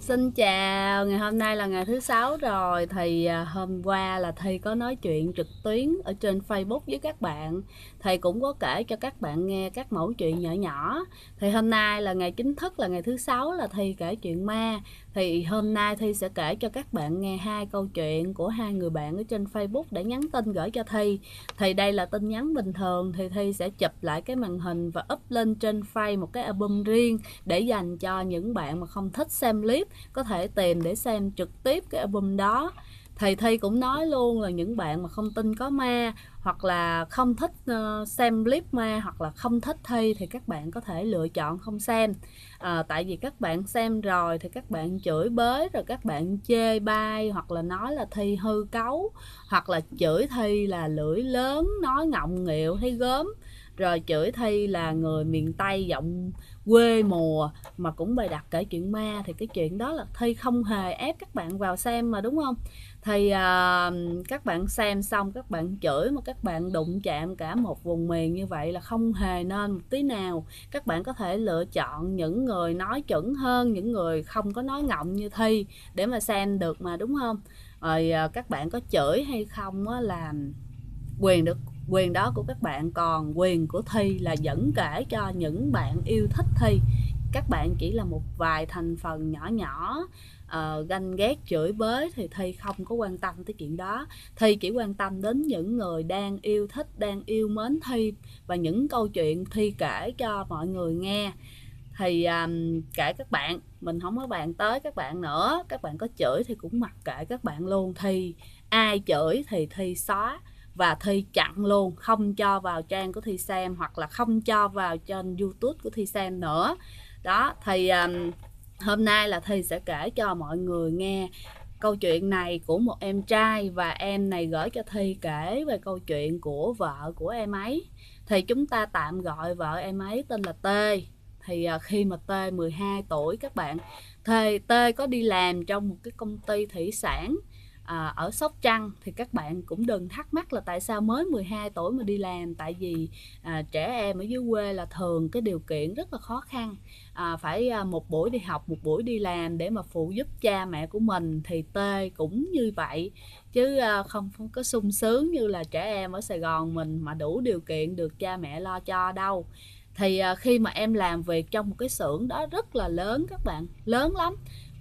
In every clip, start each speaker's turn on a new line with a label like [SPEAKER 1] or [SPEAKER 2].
[SPEAKER 1] Xin chào, ngày hôm nay là ngày thứ sáu rồi thì hôm qua là Thi có nói chuyện trực tuyến ở trên Facebook với các bạn. Thầy cũng có kể cho các bạn nghe các mẫu chuyện nhỏ nhỏ. Thì hôm nay là ngày chính thức, là ngày thứ sáu, là Thi kể chuyện ma. Thì hôm nay Thi sẽ kể cho các bạn nghe hai câu chuyện của hai người bạn ở trên Facebook để nhắn tin gửi cho Thi. Thì đây là tin nhắn bình thường, thì Thi sẽ chụp lại cái màn hình và up lên trên Face một cái album riêng để dành cho những bạn mà không thích xem clip có thể tìm để xem trực tiếp cái album đó. Thầy Thi cũng nói luôn là những bạn mà không tin có ma, hoặc là không thích xem clip ma, hoặc là không thích Thi thì các bạn có thể lựa chọn không xem. Tại vì các bạn xem rồi thì các bạn chửi bới, rồi các bạn chê bai, hoặc là nói là Thi hư cấu, hoặc là chửi Thi là lưỡi lớn, nói ngọng nghịu thấy gớm, rồi chửi Thi là người miền Tây giọng quê mùa mà cũng bày đặt kể chuyện ma. Thì cái chuyện đó là Thi không hề ép các bạn vào xem mà, đúng không? Thì các bạn xem xong các bạn chửi mà các bạn đụng chạm cả một vùng miền như vậy là không hề nên một tí nào. Các bạn có thể lựa chọn những người nói chuẩn hơn, những người không có nói ngọng như Thi để mà xem được mà, đúng không? Rồi các bạn có chửi hay không á là quyền đó của các bạn, còn quyền của Thi là vẫn kể cho những bạn yêu thích Thi. Các bạn chỉ là một vài thành phần nhỏ nhỏ ganh ghét chửi bới thì Thi không có quan tâm tới chuyện đó. Thi chỉ quan tâm đến những người đang yêu thích, đang yêu mến Thi và những câu chuyện Thi kể cho mọi người nghe. Thì kể các bạn, mình không có bàn tới các bạn nữa. Các bạn có chửi thì cũng mặc kệ các bạn luôn. Thì ai chửi thì Thi xóa và Thi chặn luôn, không cho vào trang của Thi xem, hoặc là không cho vào trên YouTube của Thi xem nữa. Đó, thì hôm nay là Thi sẽ kể cho mọi người nghe câu chuyện này của một em trai, và em này gửi cho Thi kể về câu chuyện của vợ của em ấy. Thì chúng ta tạm gọi vợ em ấy tên là T. Thì khi mà T 12 tuổi các bạn, thì T có đi làm trong một cái công ty thủy sản ở Sóc Trăng. Thì các bạn cũng đừng thắc mắc là tại sao mới 12 tuổi mà đi làm. Tại vì trẻ em ở dưới quê là thường cái điều kiện rất là khó khăn, phải một buổi đi học, một buổi đi làm để mà phụ giúp cha mẹ của mình. Thì T cũng như vậy chứ không có sung sướng như là trẻ em ở Sài Gòn mình mà đủ điều kiện được cha mẹ lo cho đâu. Thì khi mà em làm việc trong một cái xưởng đó rất là lớn các bạn, lớn lắm.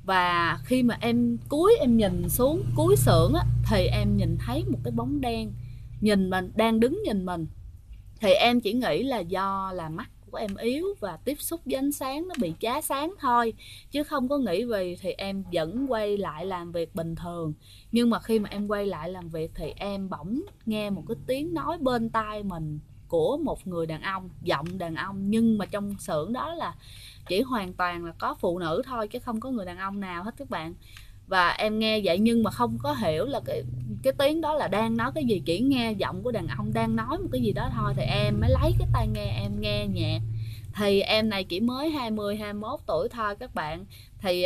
[SPEAKER 1] Và khi mà em em nhìn xuống cuối xưởng á, thì em nhìn thấy một cái bóng đen nhìn mình, đang đứng nhìn mình. Thì em chỉ nghĩ là do là mắt của em yếu và tiếp xúc với ánh sáng nó bị chá sáng thôi, chứ không có nghĩ vì. Thì em vẫn quay lại làm việc bình thường. Nhưng mà khi mà em quay lại làm việc thì em bỗng nghe một cái tiếng nói bên tai mình của một người đàn ông, giọng đàn ông, nhưng mà trong xưởng đó là chỉ hoàn toàn là có phụ nữ thôi chứ không có người đàn ông nào hết các bạn. Và em nghe vậy nhưng mà không có hiểu là cái tiếng đó là đang nói cái gì, chỉ nghe giọng của đàn ông đang nói một cái gì đó thôi. Thì em mới lấy cái tai nghe em nghe nhạc. Thì em này chỉ mới 20 21 tuổi thôi các bạn. Thì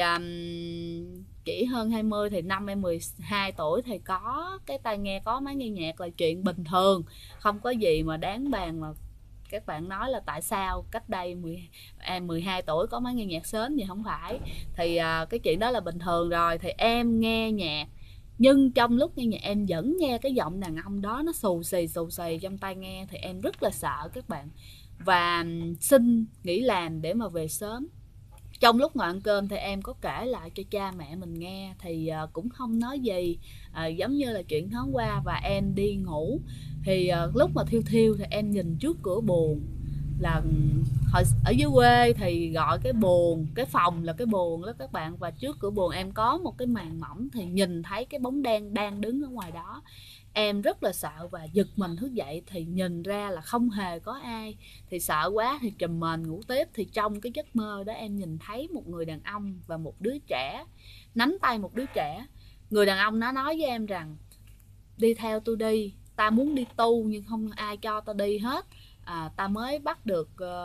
[SPEAKER 1] chỉ hơn 20 thì năm em 12 tuổi thì có cái tai nghe, có máy nghe nhạc là chuyện bình thường, không có gì mà đáng bàn. Mà các bạn nói là tại sao cách đây em 12 tuổi có máy nghe nhạc sớm gì, không phải. Thì cái chuyện đó là bình thường rồi. Thì em nghe nhạc, nhưng trong lúc nghe nhạc em vẫn nghe cái giọng đàn ông đó nó xù xì trong tai nghe. Thì em rất là sợ các bạn, và xin nghỉ làm để mà về sớm. Trong lúc ngồi ăn cơm thì em có kể lại cho cha mẹ mình nghe, thì cũng không nói gì, giống như là chuyện thoáng qua, và em đi ngủ. Thì lúc mà thiêu thiêu thì em nhìn trước cửa buồng, là ở dưới quê thì gọi cái buồng, cái phòng là cái buồng đó các bạn. Và trước cửa buồng em có một cái màn mỏng, thì nhìn thấy cái bóng đen đang đứng ở ngoài đó. Em rất là sợ và giật mình thức dậy thì nhìn ra là không hề có ai. Thì sợ quá thì trùm mền ngủ tiếp. Thì trong cái giấc mơ đó em nhìn thấy một người đàn ông và một đứa trẻ nắm tay một đứa trẻ. Người đàn ông nó nói với em rằng đi theo tôi đi, ta muốn đi tu nhưng không ai cho ta đi hết. Ta mới bắt được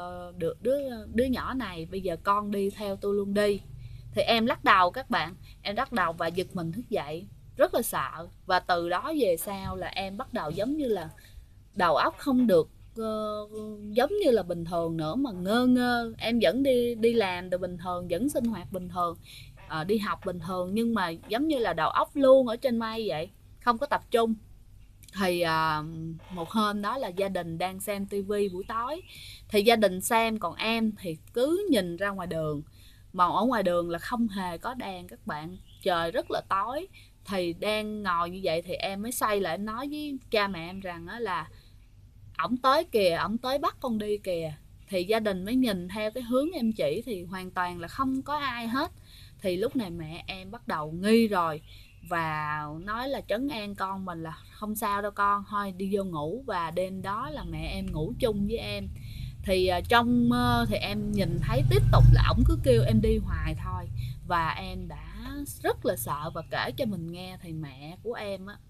[SPEAKER 1] đứa nhỏ này, bây giờ con đi theo tôi luôn đi. Thì em lắc đầu các bạn, em lắc đầu và giật mình thức dậy, rất là sợ. Và từ đó về sau là em bắt đầu giống như là đầu óc không được giống như là bình thường nữa, mà ngơ ngơ. Em vẫn đi làm được bình thường, vẫn sinh hoạt bình thường, đi học bình thường, nhưng mà giống như là đầu óc luôn ở trên mây vậy, không có tập trung. Thì một hôm đó là gia đình đang xem tivi buổi tối, thì gia đình xem, còn em thì cứ nhìn ra ngoài đường, mà ở ngoài đường là không hề có đèn các bạn, trời rất là tối. Thì đang ngồi như vậy thì em mới xoay lại, em nói với cha mẹ em rằng á là ổng tới kìa, ổng tới bắt con đi kìa. Thì gia đình mới nhìn theo cái hướng em chỉ thì hoàn toàn là không có ai hết. Thì lúc này mẹ em bắt đầu nghi rồi, và nói là trấn an con mình là không sao đâu con, thôi đi vô ngủ. Và đêm đó là mẹ em ngủ chung với em. Thì trong mơ thì em nhìn thấy tiếp tục là ổng cứ kêu em đi hoài thôi. Và em đã rất là sợ và kể cho mình nghe. Thì mẹ của em á,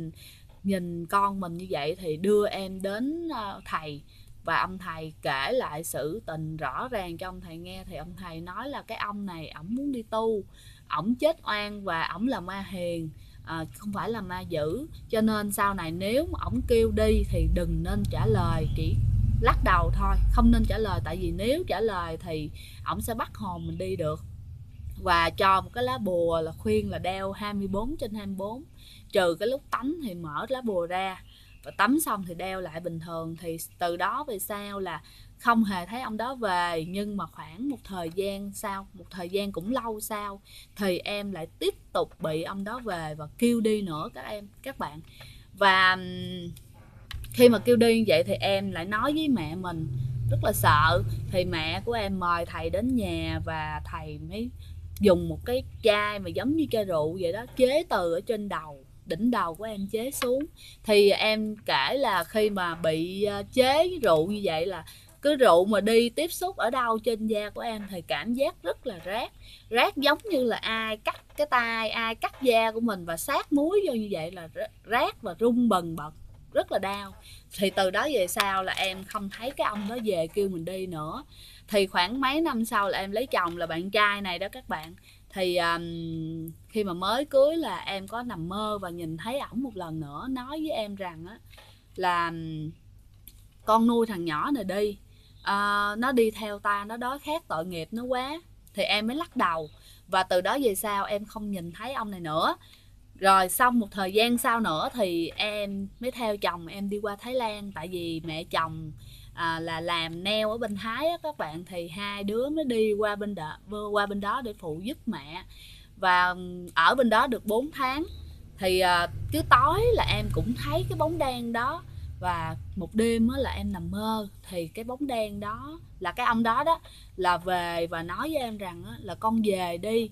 [SPEAKER 1] nhìn con mình như vậy thì đưa em đến thầy, và ông thầy kể lại sự tình rõ ràng cho ông thầy nghe. Thì ông thầy nói là cái ông này ổng muốn đi tu, ổng chết oan và ổng là ma hiền, không phải là ma dữ. Cho nên sau này nếu mà ổng kêu đi thì đừng nên trả lời, chỉ lắc đầu thôi, không nên trả lời. Tại vì nếu trả lời thì ổng sẽ bắt hồn mình đi được. Và cho một cái lá bùa là khuyên là đeo 24/24, trừ cái lúc tắm thì mở lá bùa ra, và tắm xong thì đeo lại bình thường. Thì từ đó về sau là không hề thấy ông đó về. Nhưng mà khoảng một thời gian sau, một thời gian cũng lâu sau, thì em lại tiếp tục bị ông đó về và kêu đi nữa các bạn. Và khi mà kêu đi như vậy thì em lại nói với mẹ mình, rất là sợ. Thì mẹ của em mời thầy đến nhà, và thầy mới dùng một cái chai mà giống như chai rượu vậy đó, chế từ ở trên đầu, đỉnh đầu của em chế xuống. Thì em kể là khi mà bị chế rượu như vậy là cái rượu mà đi tiếp xúc ở đâu trên da của em thì cảm giác rất là rát. Rát giống như là ai cắt cái tay, ai cắt da của mình và sát muối vô như vậy, là rát và rung bần bật, rất là đau. Thì từ đó về sau là em không thấy cái ông đó về kêu mình đi nữa. Thì khoảng mấy năm sau là em lấy chồng, là bạn trai này đó các bạn. Thì khi mà mới cưới là em có nằm mơ và nhìn thấy ổng một lần nữa, nói với em rằng á là con nuôi thằng nhỏ này đi, nó đi theo ta, nó đói khát tội nghiệp nó quá. Thì em mới lắc đầu, và từ đó về sau em không nhìn thấy ông này nữa. Rồi xong một thời gian sau nữa thì em mới theo chồng em đi qua Thái Lan. Tại vì mẹ chồng là làm nail ở bên Thái á các bạn. Thì hai đứa mới đi qua bên đó để phụ giúp mẹ. Và ở bên đó được 4 tháng. Thì cứ tối là em cũng thấy cái bóng đen đó. Và một đêm là em nằm mơ, thì cái bóng đen đó là cái ông đó đó, là về và nói với em rằng là con về đi,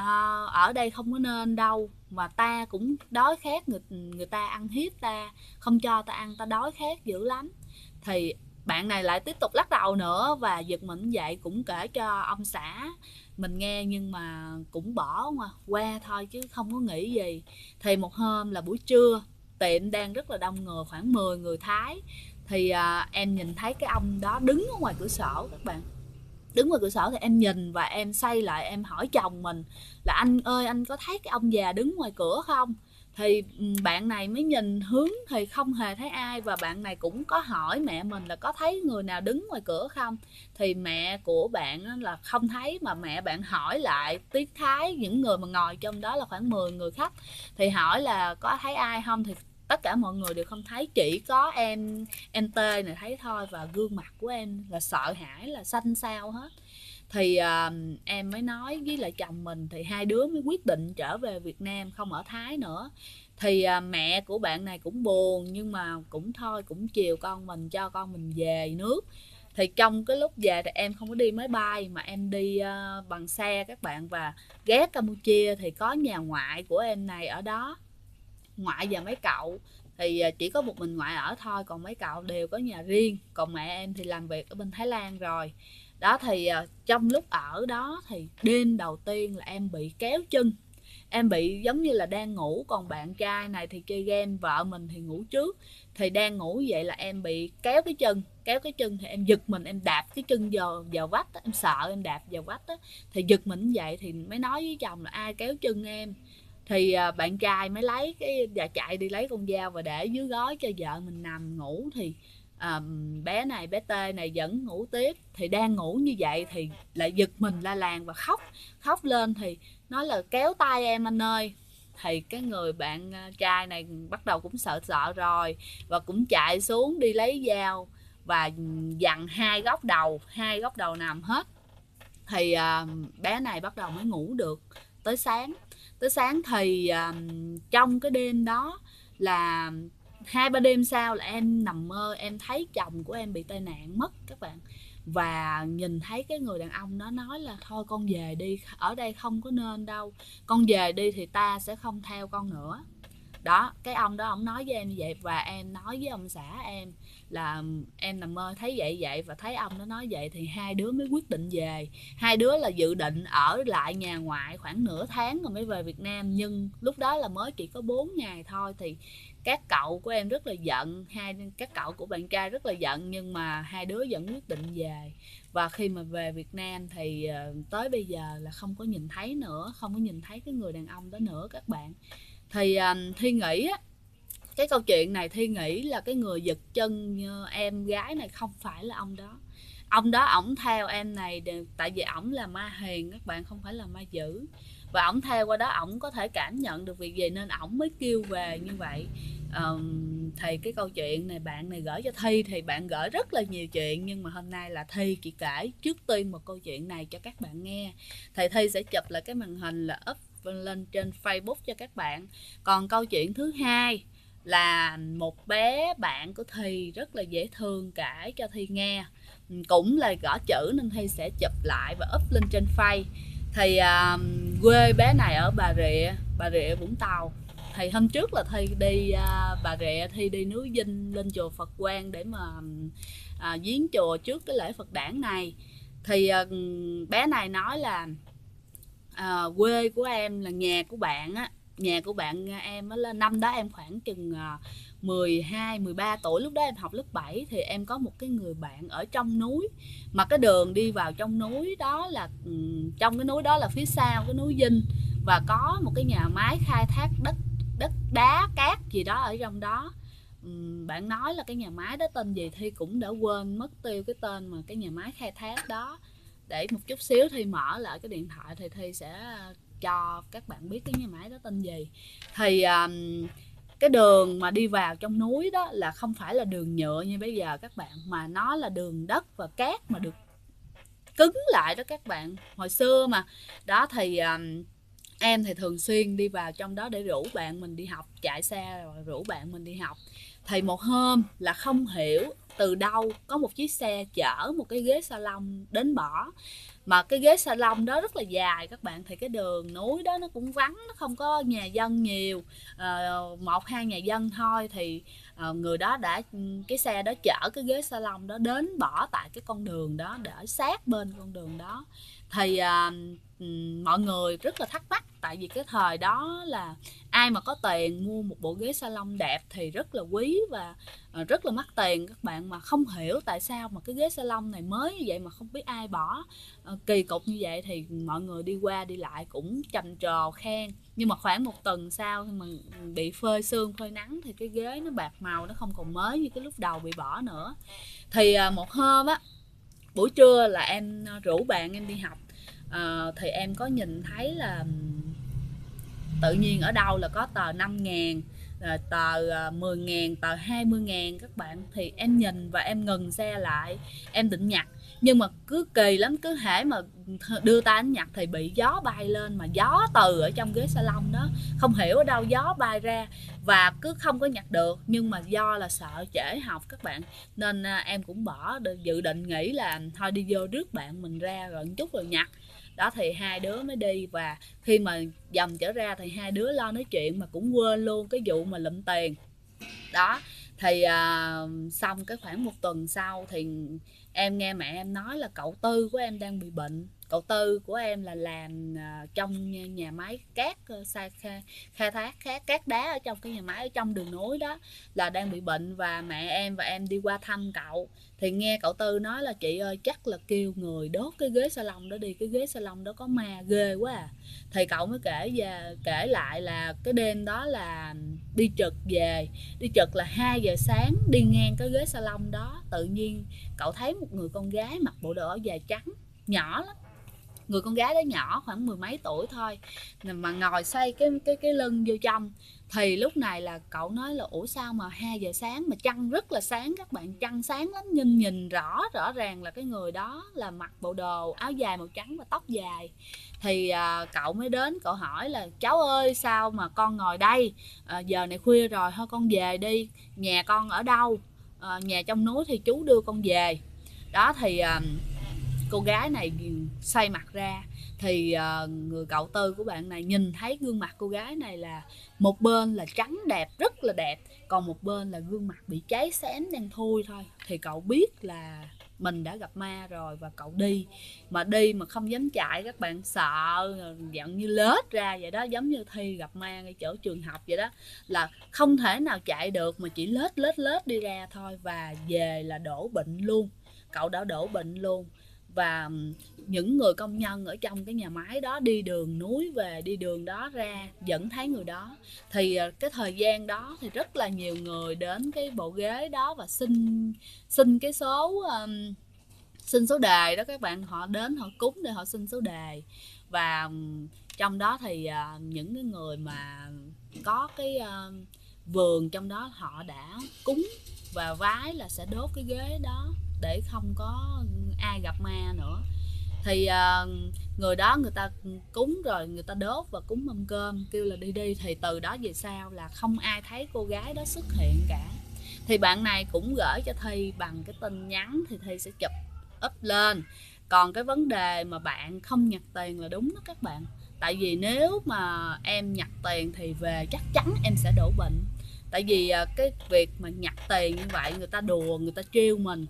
[SPEAKER 1] ở đây không có nên đâu, mà ta cũng đói khát, người ta ăn hiếp ta, không cho ta ăn, ta đói khát dữ lắm. Thì bạn này lại tiếp tục lắc đầu nữa, và giật mình dậy cũng kể cho ông xã mình nghe, nhưng mà cũng bỏ qua thôi chứ không có nghĩ gì. Thì một hôm là buổi trưa, tiệm đang rất là đông người, khoảng 10 người Thái. Thì em nhìn thấy cái ông đó đứng ở ngoài cửa sổ các bạn. Đứng ngoài cửa sổ thì em nhìn, và em xoay lại em hỏi chồng mình là anh ơi, anh có thấy cái ông già đứng ngoài cửa không? Thì bạn này mới nhìn hướng thì không hề thấy ai. Và bạn này cũng có hỏi mẹ mình là có thấy người nào đứng ngoài cửa không. Thì mẹ của bạn là không thấy, mà mẹ bạn hỏi lại tiếng Thái những người mà ngồi trong đó là khoảng 10 người khách. Thì hỏi là có thấy ai không, thì tất cả mọi người đều không thấy, chỉ có em Tê này thấy thôi. Và gương mặt của em là sợ hãi, là xanh xao hết. Thì em mới nói với lại chồng mình, thì hai đứa mới quyết định trở về Việt Nam, không ở Thái nữa. Thì mẹ của bạn này cũng buồn, nhưng mà cũng thôi, cũng chiều con mình, cho con mình về nước. Thì trong cái lúc về thì em không có đi máy bay, mà em đi bằng xe các bạn. Và ghé Campuchia thì có nhà ngoại của em này ở đó, ngoại và mấy cậu. Thì chỉ có một mình ngoại ở thôi, còn mấy cậu đều có nhà riêng. Còn mẹ em thì làm việc ở bên Thái Lan rồi đó. Thì trong lúc ở đó thì đêm đầu tiên là em bị kéo chân. Em bị giống như là đang ngủ, còn bạn trai này thì chơi game, vợ mình thì ngủ trước. Thì đang ngủ vậy là em bị kéo cái chân. Kéo cái chân thì em giật mình, em đạp cái chân vào vách. Em sợ em đạp vào vách. Thì giật mình vậy thì mới nói với chồng là ai kéo chân em. Thì bạn trai mới lấy và chạy đi lấy con dao và để dưới gối cho vợ mình nằm ngủ. Thì à, bé T này vẫn ngủ tiếp. Thì đang ngủ như vậy thì lại giật mình la làng và khóc lên, thì nói là kéo tay em anh ơi. Thì cái người bạn trai này bắt đầu cũng sợ sợ rồi, và cũng chạy xuống đi lấy dao và dằn hai góc đầu nằm hết. Thì bé này bắt đầu mới ngủ được tới sáng. Thì trong cái đêm đó là 2-3 đêm sau là em nằm mơ em thấy chồng của em bị tai nạn mất các bạn. Và nhìn thấy cái người đàn ông đó nói là thôi con về đi, ở đây không có nên đâu, con về đi thì ta sẽ không theo con nữa. Đó, cái ông đó ông nói với em như vậy, và em nói với ông xã em là em nằm mơ thấy vậy và thấy ông đó nói vậy. Thì hai đứa mới quyết định về. Hai đứa là dự định ở lại nhà ngoại khoảng nửa tháng rồi mới về Việt Nam, nhưng lúc đó là mới chỉ có 4 ngày thôi. Thì các cậu của em rất là giận, các cậu của bạn trai rất là giận, nhưng mà hai đứa vẫn quyết định về. Và khi mà về Việt Nam thì tới bây giờ là không có nhìn thấy nữa, không có nhìn thấy cái người đàn ông đó nữa các bạn. Thì Thi nghĩ á, cái câu chuyện này Thi nghĩ là cái người giật chân em gái này không phải là ông đó. Ông đó ổng theo em này tại vì ổng là ma hiền các bạn, không phải là ma dữ. Và ổng theo qua đó ổng có thể cảm nhận được việc gì nên ổng mới kêu về như vậy. Thì cái câu chuyện này bạn này gửi cho Thi, thì bạn gửi rất là nhiều chuyện, nhưng mà hôm nay là Thi chỉ kể trước tiên một câu chuyện này cho các bạn nghe. Thì Thi sẽ chụp lại cái màn hình là up lên trên Facebook cho các bạn. Còn câu chuyện thứ hai là một bé bạn của Thi rất là dễ thương kể cho Thi nghe, cũng là gõ chữ nên Thi sẽ chụp lại và up lên trên Face. Thì quê bé này ở Bà Rịa Vũng Tàu. Thì hôm trước là Thi đi Bà Rịa, Thi đi núi Dinh lên chùa Phật Quang để mà viếng chùa trước cái lễ Phật đản này. Thì bé này nói là quê của em là nhà của bạn em là năm đó em khoảng chừng 12-13 tuổi, lúc đó em học lớp 7. Thì em có một cái người bạn ở trong núi, mà cái đường đi vào trong núi đó là trong cái núi đó là phía sau cái núi Dinh, và có một cái nhà máy khai thác đất đá cát gì đó ở trong đó. Bạn nói là cái nhà máy đó tên gì Thi cũng đã quên mất tiêu cái tên mà cái nhà máy khai thác đó. Để một chút xíu Thi mở lại cái điện thoại thì Thi sẽ cho các bạn biết cái nhà máy đó tên gì. Thì cái đường mà đi vào trong núi đó là không phải là đường nhựa như bây giờ các bạn, mà nó là đường đất và cát mà được cứng lại đó các bạn, hồi xưa mà. Đó thì em thì thường xuyên đi vào trong đó để rủ bạn mình đi học, chạy xe rồi rủ bạn mình đi học. Thì một hôm là không hiểu từ đâu có một chiếc xe chở một cái ghế salon đến bỏ, mà cái ghế salon đó rất là dài các bạn. Thì cái đường núi đó nó cũng vắng, nó không có nhà dân nhiều, 1-2 nhà dân thôi. Thì người đó cái xe đó chở cái ghế salon đó đến bỏ tại cái con đường đó, để sát bên con đường đó. Thì mọi người rất là thắc mắc, tại vì cái thời đó là ai mà có tiền mua một bộ ghế salon đẹp thì rất là quý và rất là mắc tiền các bạn, mà không hiểu tại sao mà cái ghế salon này mới như vậy mà không biết ai bỏ kỳ cục như vậy. Thì mọi người đi qua đi lại cũng trầm trồ khen, nhưng mà khoảng một tuần sau khi mà bị phơi sương phơi nắng thì cái ghế nó bạc màu, nó không còn mới như cái lúc đầu bị bỏ nữa. Thì một hôm á, buổi trưa là em rủ bạn em đi học, thì em có nhìn thấy là tự nhiên ở đâu là có tờ 5.000, tờ 10.000, tờ 20.000 các bạn. Thì em nhìn và em ngừng xe lại, em định nhặt, nhưng mà cứ kỳ lắm, cứ hễ mà đưa tay anh nhặt thì bị gió bay lên, mà gió từ ở trong ghế salon đó, không hiểu ở đâu gió bay ra và cứ không có nhặt được. Nhưng mà do là sợ trễ học các bạn, nên em cũng bỏ, dự định nghĩ là thôi đi vô rước bạn mình ra rồi một chút rồi nhặt. Đó thì hai đứa mới đi, và khi mà dầm trở ra thì hai đứa lo nói chuyện mà cũng quên luôn cái vụ mà lụm tiền đó. Thì xong cái khoảng một tuần sau thì em nghe mẹ em nói là cậu Tư của em đang bị bệnh, cậu Tư của em là làm trong nhà máy cát, khai thác cát đá ở trong cái nhà máy ở trong đường nối đó, là đang bị bệnh, và mẹ em và em đi qua thăm cậu thì nghe cậu Tư nói là chị ơi chắc là kêu người đốt cái ghế salon đó đi, cái ghế salon đó có ma ghê quá à. Thì cậu mới kể lại là cái đêm đó là đi trực về, đi trực là 2 giờ sáng, đi ngang cái ghế salon đó, tự nhiên cậu thấy một người con gái mặc bộ đồ áo dài trắng, nhỏ lắm, người con gái đó nhỏ khoảng mười mấy tuổi thôi, mà ngồi xoay cái lưng vô trong. Thì lúc này là cậu nói là ủa sao mà 2 giờ sáng mà trăng rất là sáng các bạn, trăng sáng lắm, nhìn rõ ràng là cái người đó là mặc bộ đồ áo dài màu trắng và tóc dài. Thì cậu mới đến, cậu hỏi là cháu ơi sao mà con ngồi đây, giờ này khuya rồi thôi con về đi, nhà con ở đâu, nhà trong núi thì chú đưa con về. Đó thì cô gái này xoay mặt ra thì người cậu Tư của bạn này nhìn thấy gương mặt cô gái này là một bên là trắng đẹp, rất là đẹp, còn một bên là gương mặt bị cháy xém đen thui thôi. Thì cậu biết là mình đã gặp ma rồi, và cậu đi mà không dám chạy các bạn, sợ giận như lết ra vậy đó, giống như Thi gặp ma ngay chỗ trường học vậy đó, là không thể nào chạy được mà chỉ lết đi ra thôi, và về là đổ bệnh luôn. Cậu đã đổ bệnh luôn. Và những người công nhân ở trong cái nhà máy đó đi đường núi về, đi đường đó ra vẫn thấy người đó. Thì cái thời gian đó thì rất là nhiều người đến cái bộ ghế đó và xin cái số xin số đề đó các bạn, họ đến họ cúng để họ xin số đề. Và trong đó thì những cái người mà có cái vườn trong đó họ đã cúng và vái là sẽ đốt cái ghế đó để không có ai gặp ma nữa. Thì người đó người ta cúng rồi người ta đốt và cúng mâm cơm, kêu là đi. Thì từ đó về sau là không ai thấy cô gái đó xuất hiện cả. Thì bạn này cũng gửi cho Thi bằng cái tin nhắn, thì Thi sẽ chụp up lên. Còn cái vấn đề mà bạn không nhặt tiền là đúng đó các bạn. Tại vì nếu mà em nhặt tiền thì về chắc chắn em sẽ đổ bệnh. Tại vì cái việc mà nhặt tiền như vậy, người ta đùa, người ta trêu mình,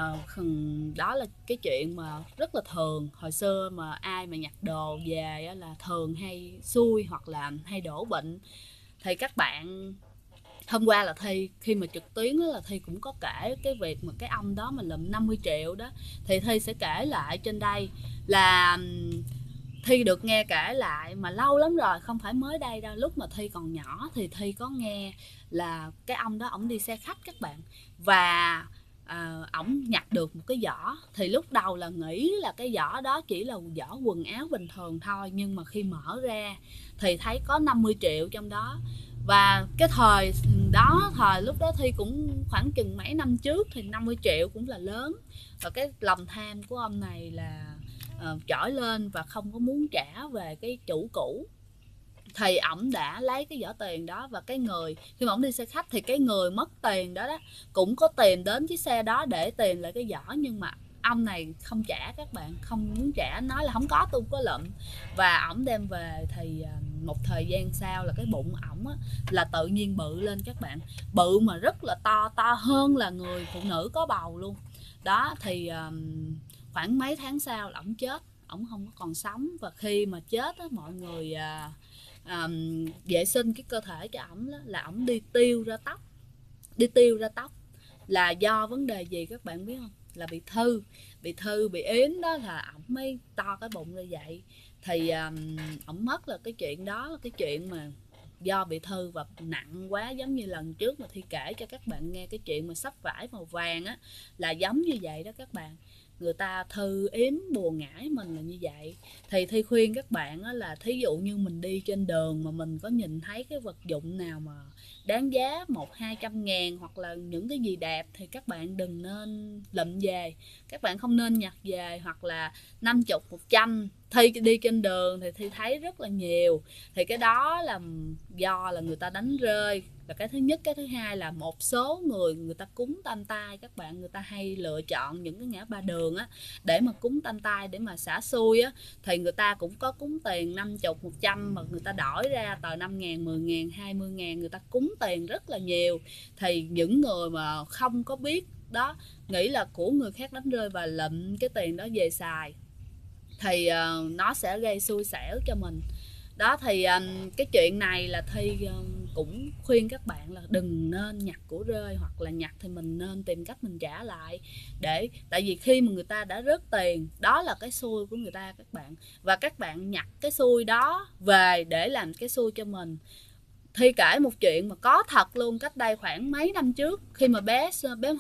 [SPEAKER 1] đó là cái chuyện mà rất là thường. Hồi xưa mà ai mà nhặt đồ về là thường hay xui hoặc là hay đổ bệnh. Thì các bạn, hôm qua là Thi khi mà trực tuyến đó, là Thi cũng có kể cái việc mà cái ông đó mà lụm 50 triệu đó. Thì Thi sẽ kể lại trên đây là Thi được nghe kể lại mà lâu lắm rồi, không phải mới đây đâu. Lúc mà Thi còn nhỏ thì Thi có nghe là cái ông đó ổng đi xe khách các bạn, và ổng nhặt được một cái giỏ. Thì lúc đầu là nghĩ là cái giỏ đó chỉ là giỏ quần áo bình thường thôi, nhưng mà khi mở ra thì thấy có 50 triệu trong đó. Và cái thời đó, thời lúc đó Thi cũng khoảng chừng mấy năm trước, thì 50 triệu cũng là lớn. Và cái lòng tham của ông này là trỗi lên và không có muốn trả về cái chủ cũ. Thì ổng đã lấy cái giỏ tiền đó, và cái người khi mà ổng đi xe khách thì cái người mất tiền đó cũng có tìm đến chiếc xe đó để tìm lại cái giỏ, nhưng mà ông này không trả các bạn, không muốn trả, nói là không có, tôi không có lụm. Và ổng đem về thì một thời gian sau là cái bụng ổng là tự nhiên bự lên các bạn, bự mà rất là to hơn là người phụ nữ có bầu luôn đó. Thì khoảng mấy tháng sau là ổng chết, ổng không có còn sống. Và khi mà chết mọi người vệ sinh cái cơ thể cho ổng là ổng đi tiêu ra tóc. Là do vấn đề gì các bạn biết không? Là bị yếm đó, là ổng mới to cái bụng như vậy. Thì ổng mất là cái chuyện đó, là cái chuyện mà do bị thư và nặng quá. Giống như lần trước mà Thi kể cho các bạn nghe cái chuyện mà sắp vải màu vàng là giống như vậy đó các bạn. Người ta thư yếm bùa ngải mình là như vậy. Thì Thi khuyên các bạn là thí dụ như mình đi trên đường mà mình có nhìn thấy cái vật dụng nào mà đáng giá 100-200 ngàn hoặc là những cái gì đẹp thì các bạn đừng nên lụm về, các bạn không nên nhặt về. Hoặc là 50-100 Thi đi trên đường thì Thi thấy rất là nhiều, thì cái đó là do là người ta đánh rơi là cái thứ nhất. Cái thứ hai là một số người ta cúng tam tai các bạn, người ta hay lựa chọn những cái ngã ba đường để mà cúng tam tai, để mà xả xui thì người ta cũng có cúng tiền 50-100 mà người ta đổi ra tờ 5 ngàn, 10 ngàn, 20 ngàn, người ta cúng tiền rất là nhiều. Thì những người mà không có biết đó, nghĩ là của người khác đánh rơi và lụm cái tiền đó về xài, thì nó sẽ gây xui xẻo cho mình. Đó thì cái chuyện này là Thi cũng khuyên các bạn là đừng nên nhặt của rơi, hoặc là nhặt thì mình nên tìm cách mình trả lại. Tại vì khi mà người ta đã rớt tiền, đó là cái xui của người ta các bạn, và các bạn nhặt cái xui đó về để làm cái xui cho mình. Thi kể một chuyện mà có thật luôn, cách đây khoảng mấy năm trước, khi mà bé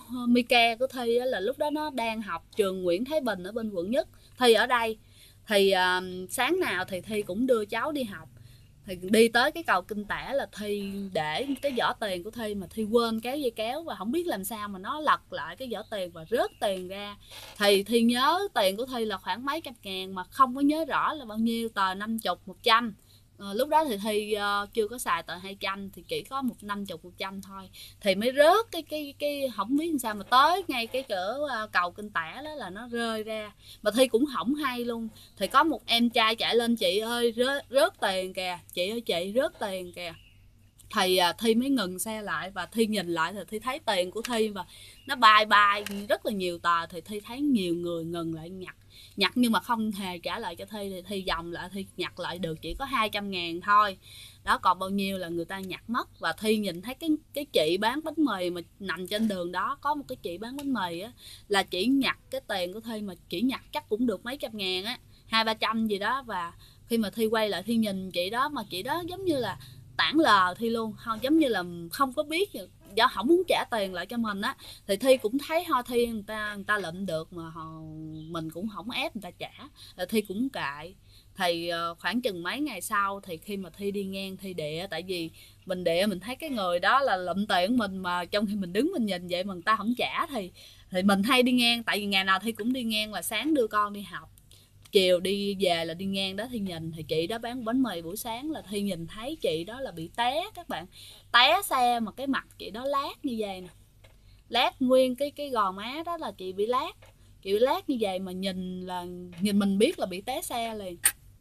[SPEAKER 1] Mika của Thi là lúc đó nó đang học trường Nguyễn Thái Bình ở bên quận Nhất, Thi ở đây. Thì sáng nào thì Thi cũng đưa cháu đi học, thì đi tới cái cầu Kinh Tẻ là Thi để cái giỏ tiền của Thi, mà Thi quên kéo dây kéo và không biết làm sao mà nó lật lại cái giỏ tiền và rớt tiền ra. Thì Thi nhớ tiền của Thi là khoảng mấy trăm ngàn, mà không có nhớ rõ là bao nhiêu, tờ 50, 100. Lúc đó thì Thi chưa có xài tờ 200, thì chỉ có 50, 100 thôi. Thì mới rớt cái không biết làm sao mà tới ngay cái cửa cầu Kinh Tẻ đó là nó rơi ra, mà Thi cũng không hay luôn. Thì có một em trai chạy lên: chị ơi rớt tiền kìa, chị ơi chị rớt tiền kìa. Thì Thi mới ngừng xe lại và Thi nhìn lại thì Thi thấy tiền của Thi và nó bay rất là nhiều tờ. Thì Thi thấy nhiều người ngừng lại nhặt nhưng mà không hề trả lại cho Thi. Thì Thi vòng lại, Thi nhặt lại được chỉ có 200 ngàn thôi. Đó, còn bao nhiêu là người ta nhặt mất. Và Thi nhìn thấy cái chị bán bánh mì mà nằm trên đường đó, có một cái chị bán bánh mì á, là chỉ nhặt cái tiền của Thi mà chỉ nhặt chắc cũng được mấy trăm ngàn á, 200-300 gì đó. Và khi mà Thi quay lại Thi nhìn chị đó, mà chị đó giống như là tản lờ Thi luôn, không, giống như là không có biết, do không muốn trả tiền lại cho mình á. Thì Thi cũng thấy Thi người ta lụm được mà mình cũng không ép người ta trả, là Thi cũng kệ. Thì khoảng chừng mấy ngày sau, thì khi mà Thi đi ngang Thi địa, tại vì mình địa mình thấy cái người đó là lụm tiền của mình, mà trong khi mình đứng mình nhìn vậy mà người ta không trả, thì mình hay đi ngang. Tại vì ngày nào Thi cũng đi ngang, là sáng đưa con đi học, chiều đi về là đi ngang đó. Thì nhìn thì chị đó bán bánh mì buổi sáng, là Thi nhìn thấy chị đó là bị té các bạn, té xe mà cái mặt chị đó lát như vậy nè, lát nguyên cái gò má đó là chị bị lát như vậy, mà nhìn mình biết là bị té xe liền.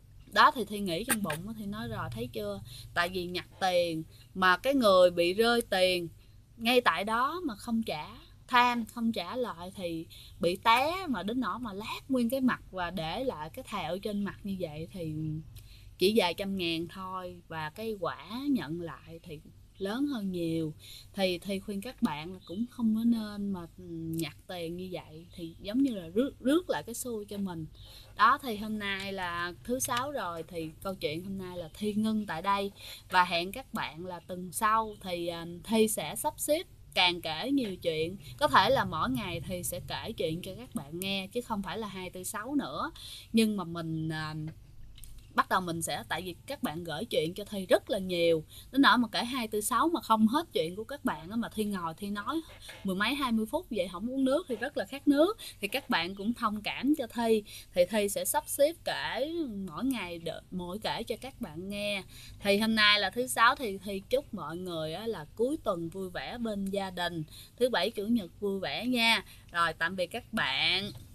[SPEAKER 1] Đó thì Thi nghĩ trong bụng thì nói rồi, thấy chưa, tại vì nhặt tiền mà cái người bị rơi tiền ngay tại đó mà không trả, tham không trả lại, thì bị té mà đến nỗi mà lát nguyên cái mặt và để lại cái thẹo trên mặt như vậy, thì chỉ vài trăm ngàn thôi, và cái quả nhận lại thì lớn hơn nhiều. Thì khuyên các bạn là cũng không có nên mà nhặt tiền như vậy, thì giống như là rước lại cái xui cho mình. Đó, thì hôm nay là thứ Sáu rồi, thì câu chuyện hôm nay là Thi ngưng tại đây, và hẹn các bạn là tuần sau thì Thi sẽ sắp xếp càng kể nhiều chuyện. Có thể là mỗi ngày thì sẽ kể chuyện cho các bạn nghe, chứ không phải là 2, 4, 6 nữa. Nhưng mà mình bắt đầu mình sẽ, tại vì các bạn gửi chuyện cho Thi rất là nhiều, đến nỗi mà kể 2, 4, 6 mà không hết chuyện của các bạn á, mà Thi ngồi Thi nói 10 mấy 20 phút vậy không uống nước thì rất là khát nước. Thì các bạn cũng thông cảm cho Thi, thì Thi sẽ sắp xếp kể mỗi ngày, mỗi kể cho các bạn nghe. Thì hôm nay là thứ Sáu, thì Thi chúc mọi người là cuối tuần vui vẻ bên gia đình, thứ Bảy Chủ nhật vui vẻ nha. Rồi, tạm biệt các bạn.